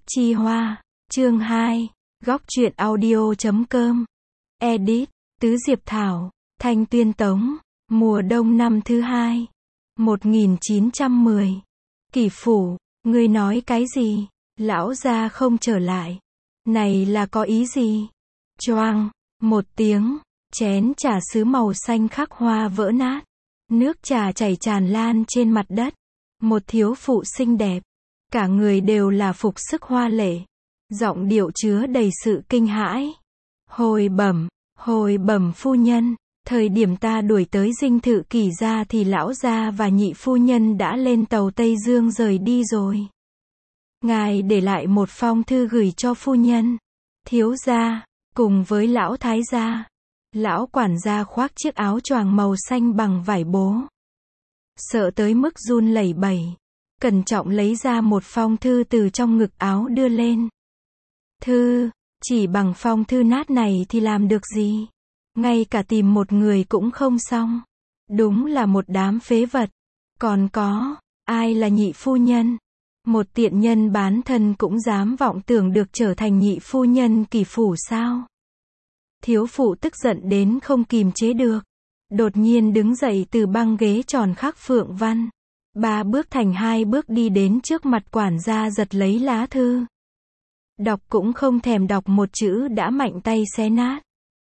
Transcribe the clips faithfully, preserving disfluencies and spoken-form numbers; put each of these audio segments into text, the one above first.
Chi Hoa, chương hai, góc truyện audio chấm com, edit, Tứ Diệp Thảo, Thanh Tuyên Tống, mùa đông năm thứ hai, một nghìn chín trăm mười. Kỷ Phủ, ngươi nói cái gì? Lão gia không trở lại. Này là có ý gì? Choang, một tiếng, chén trà sứ màu xanh khắc hoa vỡ nát. Nước trà chảy tràn lan trên mặt đất. Một thiếu phụ xinh đẹp. Cả người đều là phục sức hoa lệ. Giọng điệu chứa đầy sự kinh hãi. Hồi bẩm, hồi bẩm phu nhân, thời điểm ta đuổi tới dinh thự Kỷ gia thì lão gia và nhị phu nhân đã lên tàu Tây Dương rời đi rồi. Ngài để lại một phong thư gửi cho phu nhân, thiếu gia, cùng với lão thái gia. Lão quản gia khoác chiếc áo choàng màu xanh bằng vải bố. Sợ tới mức run lẩy bẩy. Cẩn trọng lấy ra một phong thư từ trong ngực áo đưa lên. Thư, chỉ bằng phong thư nát này thì làm được gì? Ngay cả tìm một người cũng không xong. Đúng là một đám phế vật. Còn có, ai là nhị phu nhân? Một tiện nhân bán thân cũng dám vọng tưởng được trở thành nhị phu nhân Kỷ Phủ sao? Thiếu phụ tức giận đến không kìm chế được. Đột nhiên đứng dậy từ băng ghế tròn khắc phượng văn. Ba bước thành hai bước đi đến trước mặt quản gia giật lấy lá thư. Đọc cũng không thèm đọc một chữ đã mạnh tay xé nát.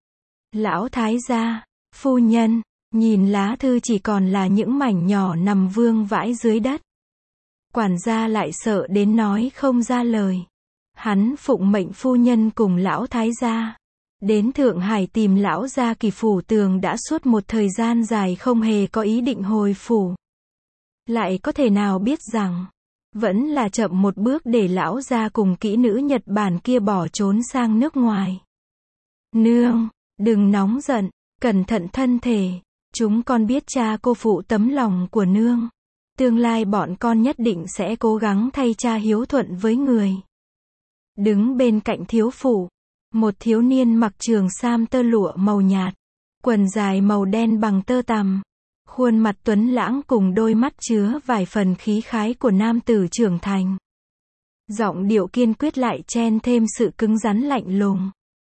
Lão thái gia, phu nhân, nhìn lá thư chỉ còn là những mảnh nhỏ nằm vương vãi dưới đất. Quản gia lại sợ đến nói không ra lời. Hắn phụng mệnh phu nhân cùng lão thái gia đến Thượng Hải tìm lão gia Kỷ Phủ Tường đã suốt một thời gian dài không hề có ý định hồi phủ. Lại có thể nào biết rằng, vẫn là chậm một bước để lão gia cùng kỹ nữ Nhật Bản kia bỏ trốn sang nước ngoài. Nương, đừng nóng giận, cẩn thận thân thể, chúng con biết cha cô phụ tấm lòng của nương. Tương lai bọn con nhất định sẽ cố gắng thay cha hiếu thuận với người. Đứng bên cạnh thiếu phụ, một thiếu niên mặc trường sam tơ lụa màu nhạt, quần dài màu đen bằng tơ tằm. Khuôn mặt tuấn lãng cùng đôi mắt chứa vài phần khí khái của nam tử trưởng thành. Giọng điệu kiên quyết lại chen thêm sự cứng rắn lạnh lùng.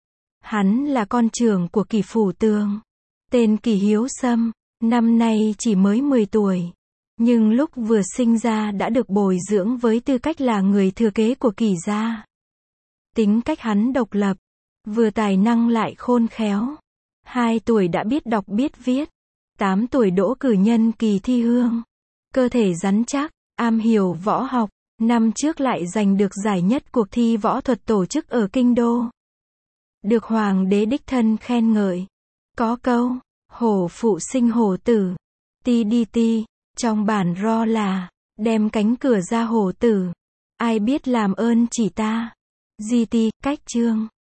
Hắn là con trưởng của Kỷ Phủ Tường. Tên Kỷ Hiếu Sâm, năm nay chỉ mới mười tuổi. Nhưng lúc vừa sinh ra đã được bồi dưỡng với tư cách là người thừa kế của Kỷ gia. Tính cách hắn độc lập, vừa tài năng lại khôn khéo. Hai tuổi đã biết đọc biết viết. Tám tuổi đỗ cử nhân kỳ thi hương. Cơ thể rắn chắc, am hiểu võ học. Năm trước lại giành được giải nhất cuộc thi võ thuật tổ chức ở Kinh Đô. Được hoàng đế đích thân khen ngợi. Có câu, hổ phụ sinh hổ tử. Ti đi ti, trong bản ro là, đem cánh cửa ra hổ tử. Ai biết làm ơn chỉ ta. Di ti, cách chương.